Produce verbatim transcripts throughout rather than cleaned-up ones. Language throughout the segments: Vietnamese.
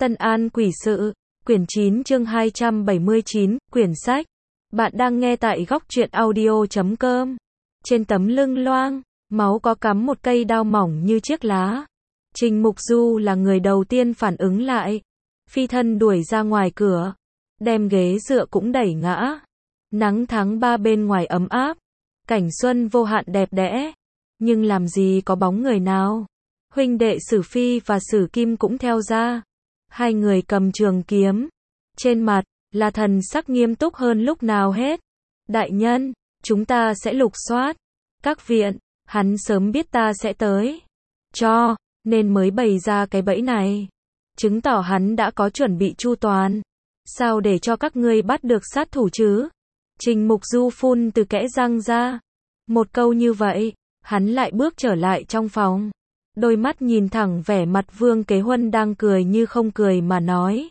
Tân An Quỷ Sự, quyển chín chương hai trăm bảy mươi chín, quyển sách. Bạn đang nghe tại góc truyện audio chấm com. Trên tấm lưng loang, máu có cắm một cây đao mỏng như chiếc lá. Trình Mục Du là người đầu tiên phản ứng lại. Phi thân đuổi ra ngoài cửa. Đem ghế dựa cũng đẩy ngã. Nắng tháng ba bên ngoài ấm áp. Cảnh xuân vô hạn đẹp đẽ. Nhưng làm gì có bóng người nào. Huynh đệ Sử Phi và Sử Kim cũng theo ra. Hai người cầm trường kiếm. Trên mặt, là thần sắc nghiêm túc hơn lúc nào hết. Đại nhân, chúng ta sẽ lục soát. Các viện, hắn sớm biết ta sẽ tới. Cho, nên mới bày ra cái bẫy này. Chứng tỏ hắn đã có chuẩn bị chu toàn. Sao để cho các ngươi bắt được sát thủ chứ? Trình Mục Du phun từ kẽ răng ra. Một câu như vậy, hắn lại bước trở lại trong phòng. Đôi mắt nhìn thẳng vẻ mặt Vương Kế Huân đang cười như không cười mà nói.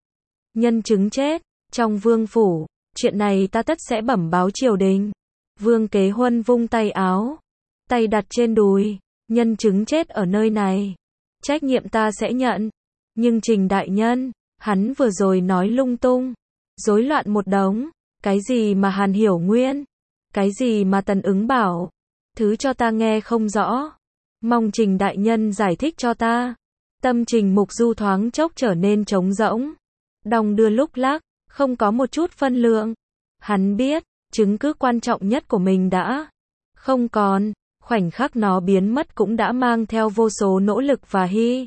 Nhân chứng chết, trong vương phủ, chuyện này ta tất sẽ bẩm báo triều đình. Vương Kế Huân vung tay áo, tay đặt trên đùi, nhân chứng chết ở nơi này. Trách nhiệm ta sẽ nhận. Nhưng Trình đại nhân, hắn vừa rồi nói lung tung, rối loạn một đống. Cái gì mà Hàn Hiểu Nguyên? Cái gì mà Tần Ứng Bảo? Thứ cho ta nghe không rõ. Mong Trình đại nhân giải thích cho ta. Tâm Trình Mục Du thoáng chốc trở nên trống rỗng. Đong đưa lúc lắc, không có một chút phân lượng. Hắn biết, chứng cứ quan trọng nhất của mình đã không còn. Khoảnh khắc nó biến mất cũng đã mang theo vô số nỗ lực và hy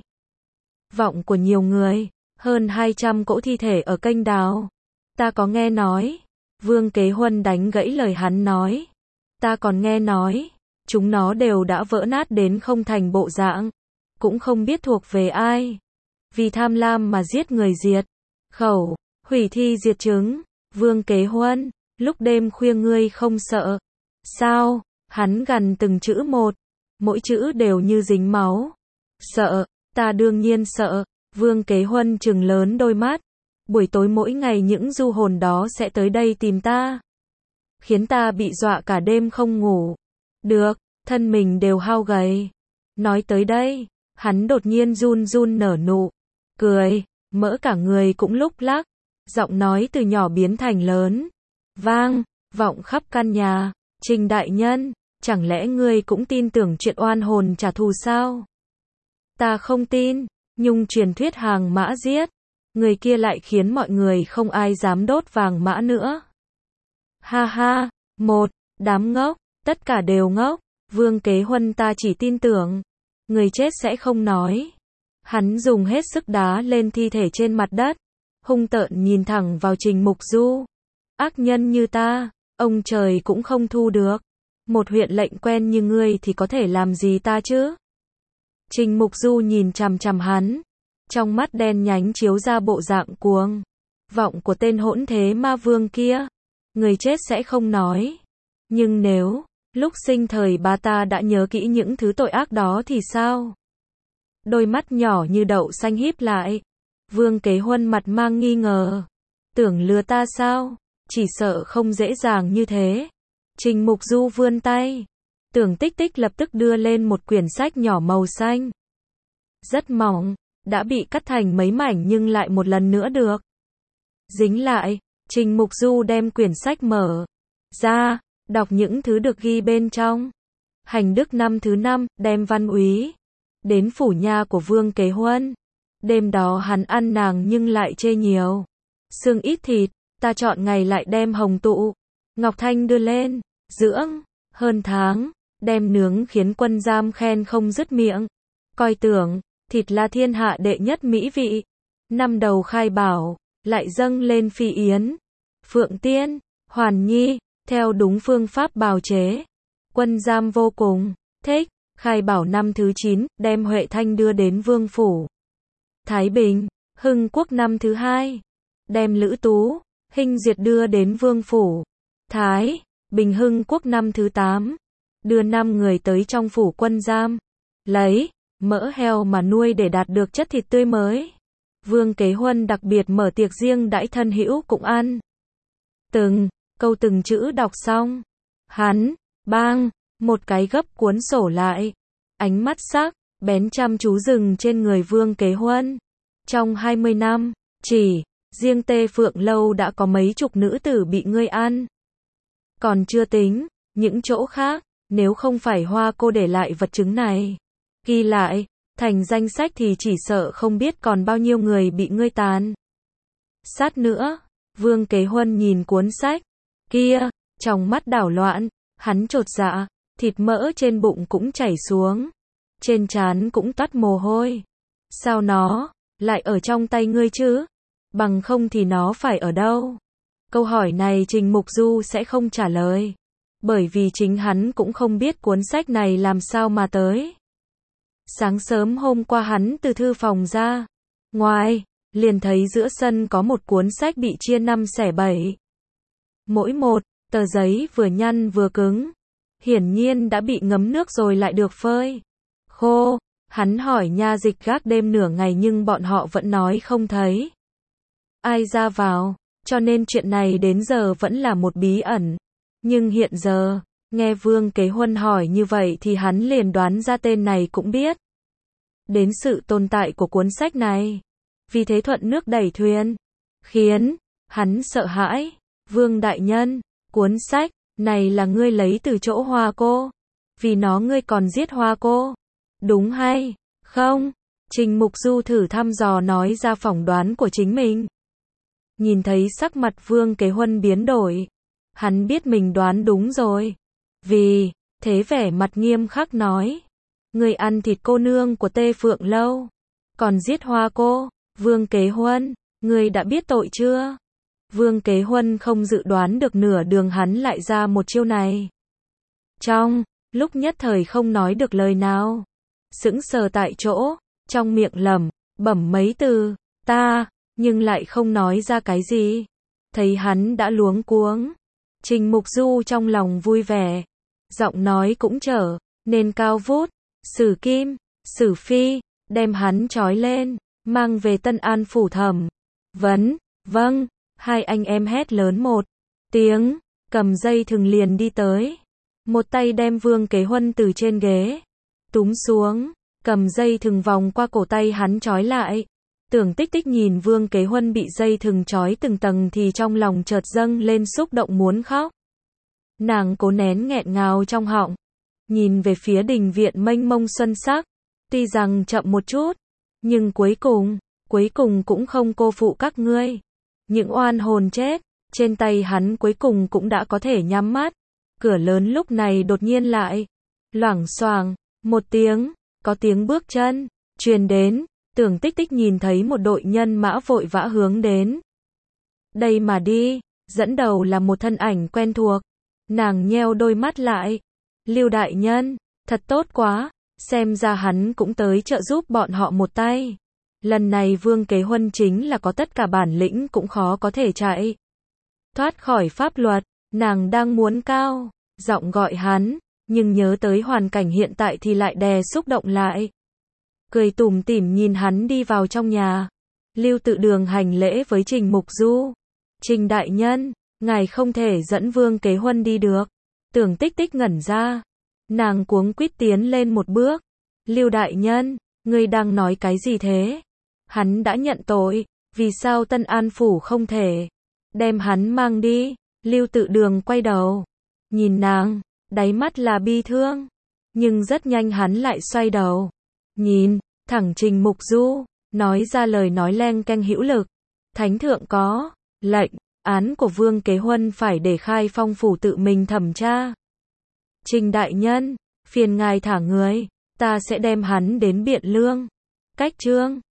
vọng của nhiều người. Hơn hai trăm cỗ thi thể ở kênh đào. Ta có nghe nói. Vương Kế Huân đánh gãy lời hắn nói. Ta còn nghe nói. Chúng nó đều đã vỡ nát đến không thành bộ dạng. Cũng không biết thuộc về ai. Vì tham lam mà giết người diệt khẩu, hủy thi diệt chứng. Vương Kế Huân, lúc đêm khuya ngươi không sợ sao? Hắn gằn từng chữ một. Mỗi chữ đều như dính máu. Sợ, ta đương nhiên sợ. Vương Kế Huân trừng lớn đôi mắt. Buổi tối mỗi ngày những du hồn đó sẽ tới đây tìm ta. Khiến ta bị dọa cả đêm không ngủ được, thân mình đều hao gầy. Nói tới đây, hắn đột nhiên run run nở nụ cười, mỡ cả người cũng lúc lắc. Giọng nói từ nhỏ biến thành lớn, vang, vọng khắp căn nhà. Trình đại nhân, chẳng lẽ ngươi cũng tin tưởng chuyện oan hồn trả thù sao? Ta không tin, Nhung truyền thuyết hàng mã giết. Người kia lại khiến mọi người không ai dám đốt vàng mã nữa. Ha ha, một, đám ngốc, tất cả đều ngốc. Vương Kế Huân ta chỉ tin tưởng. Người chết sẽ không nói. Hắn dùng hết sức đá lên thi thể trên mặt đất. Hung tợn nhìn thẳng vào Trình Mục Du. Ác nhân như ta, ông trời cũng không thu được. Một huyện lệnh quen như ngươi thì có thể làm gì ta chứ? Trình Mục Du nhìn chằm chằm hắn. Trong mắt đen nhánh chiếu ra bộ dạng cuồng vọng của tên hỗn thế ma vương kia. Người chết sẽ không nói. Nhưng nếu lúc sinh thời ba ta đã nhớ kỹ những thứ tội ác đó thì sao? Đôi mắt nhỏ như đậu xanh híp lại. Vương Kế Huân mặt mang nghi ngờ. Tưởng lừa ta sao? Chỉ sợ không dễ dàng như thế. Trình Mục Du vươn tay. Tưởng Tích Tích lập tức đưa lên một quyển sách nhỏ màu xanh. Rất mỏng, đã bị cắt thành mấy mảnh nhưng lại một lần nữa được dính lại. Trình Mục Du đem quyển sách mở ra, đọc những thứ được ghi bên trong. Hành đức năm thứ năm, đem Văn Úy đến phủ nha của Vương Kế Huân. Đêm đó hắn ăn nàng nhưng lại chê nhiều. Xương ít thịt, ta chọn ngày lại đem hồng tụ, Ngọc Thanh đưa lên, dưỡng, hơn tháng, đem nướng khiến quân giam khen không dứt miệng. Coi tưởng, thịt là thiên hạ đệ nhất mỹ vị. Năm đầu khai bảo, lại dâng lên Phi Yến, Phượng Tiên, Hoàn Nhi, theo đúng phương pháp bào chế. Quân giam vô cùng thích. Khai bảo năm thứ chín, đem Huệ Thanh đưa đến vương phủ Thái Bình. Hưng Quốc năm thứ hai, đem Lữ Tú, Hinh Diệt đưa đến vương phủ Thái Bình. Hưng Quốc năm thứ tám, đưa năm người tới trong phủ quân giam, lấy mỡ heo mà nuôi để đạt được chất thịt tươi mới. Vương Kế Huân đặc biệt mở tiệc riêng đãi thân hữu cũng ăn. Từng câu từng chữ đọc xong, hắn bang một cái gấp cuốn sổ lại. Ánh mắt sắc bén chăm chú dừng trên người Vương Kế Huân. Trong hai mươi năm, chỉ riêng Tê Phượng Lâu đã có mấy chục nữ tử bị ngươi ăn. Còn chưa tính những chỗ khác, nếu không phải Hoa cô để lại vật chứng này, ghi lại thành danh sách thì chỉ sợ không biết còn bao nhiêu người bị ngươi tàn sát nữa. Vương Kế Huân nhìn cuốn sách kia, trong mắt đảo loạn, hắn chột dạ, thịt mỡ trên bụng cũng chảy xuống, trên trán cũng toát mồ hôi. Sao nó lại ở trong tay ngươi chứ? Bằng không thì nó phải ở đâu? Câu hỏi này Trình Mục Du sẽ không trả lời, bởi vì chính hắn cũng không biết cuốn sách này làm sao mà tới. Sáng sớm hôm qua hắn từ thư phòng ra ngoài, liền thấy giữa sân có một cuốn sách bị chia năm xẻ bảy. Mỗi một tờ giấy vừa nhăn vừa cứng, hiển nhiên đã bị ngấm nước rồi lại được phơi khô. Hắn hỏi nha dịch gác đêm nửa ngày nhưng bọn họ vẫn nói không thấy ai ra vào, cho nên chuyện này đến giờ vẫn là một bí ẩn. Nhưng hiện giờ, nghe Vương Kế Huân hỏi như vậy thì hắn liền đoán ra tên này cũng biết đến sự tồn tại của cuốn sách này. Vì thế thuận nước đẩy thuyền, khiến hắn sợ hãi. Vương đại nhân, cuốn sách này là ngươi lấy từ chỗ Hoa cô? Vì nó ngươi còn giết Hoa cô, đúng hay không? Trình Mục Du thử thăm dò nói ra phỏng đoán của chính mình. Nhìn thấy sắc mặt Vương Kế Huân biến đổi, hắn biết mình đoán đúng rồi. Vì thế vẻ mặt nghiêm khắc nói, ngươi ăn thịt cô nương của Tê Phượng Lâu, còn giết Hoa cô. Vương Kế Huân, ngươi đã biết tội chưa? Vương Kế Huân không dự đoán được nửa đường hắn lại ra một chiêu này. Trong lúc nhất thời không nói được lời nào, sững sờ tại chỗ, trong miệng lẩm bẩm mấy từ, ta, nhưng lại không nói ra cái gì. Thấy hắn đã luống cuống, Trình Mục Du trong lòng vui vẻ, giọng nói cũng trở nên cao vút. Sử Kim, Sử Phi, đem hắn trói lên, mang về Tân An phủ thẩm vấn. Vâng. Hai anh em hét lớn một tiếng, cầm dây thừng liền đi tới. Một tay đem Vương Kế Huân từ trên ghế túm xuống, cầm dây thừng vòng qua cổ tay hắn trói lại. Tưởng Tích Tích nhìn Vương Kế Huân bị dây thừng trói từng tầng thì trong lòng chợt dâng lên xúc động muốn khóc. Nàng cố nén nghẹn ngào trong họng, nhìn về phía đình viện mênh mông xuân sắc. Tuy rằng chậm một chút, nhưng cuối cùng, cuối cùng cũng không cô phụ các ngươi. Những oan hồn chết trên tay hắn cuối cùng cũng đã có thể nhắm mắt. Cửa lớn lúc này đột nhiên lại loảng xoảng một tiếng, có tiếng bước chân truyền đến. Tưởng Tích Tích nhìn thấy một đội nhân mã vội vã hướng đến đây mà đi, dẫn đầu là một thân ảnh quen thuộc. Nàng nheo đôi mắt lại. Lưu đại nhân, thật tốt quá, xem ra hắn cũng tới trợ giúp bọn họ một tay. Lần này Vương Kế Huân chính là có tất cả bản lĩnh cũng khó có thể chạy thoát khỏi pháp luật. Nàng đang muốn cao giọng gọi hắn, nhưng nhớ tới hoàn cảnh hiện tại thì lại đè xúc động lại. Cười tủm tỉm nhìn hắn đi vào trong nhà. Lưu Tự Đường hành lễ với Trình Mục Du. Trình đại nhân, ngài không thể dẫn Vương Kế Huân đi được. Tưởng Tích Tích ngẩn ra. Nàng cuống quýt tiến lên một bước. Lưu đại nhân, ngươi đang nói cái gì thế? Hắn đã nhận tội, vì sao Tân An phủ không thể đem hắn mang đi? Lưu Tự Đường quay đầu, nhìn nàng, đáy mắt là bi thương, nhưng rất nhanh hắn lại xoay đầu, nhìn thẳng Trình Mục Du, nói ra lời nói leng keng hữu lực. Thánh thượng có lệnh, án của Vương Kế Huân phải để Khai Phong phủ tự mình thẩm tra. Trình đại nhân, phiền ngài thả người, ta sẽ đem hắn đến Biện Lương. Cách chương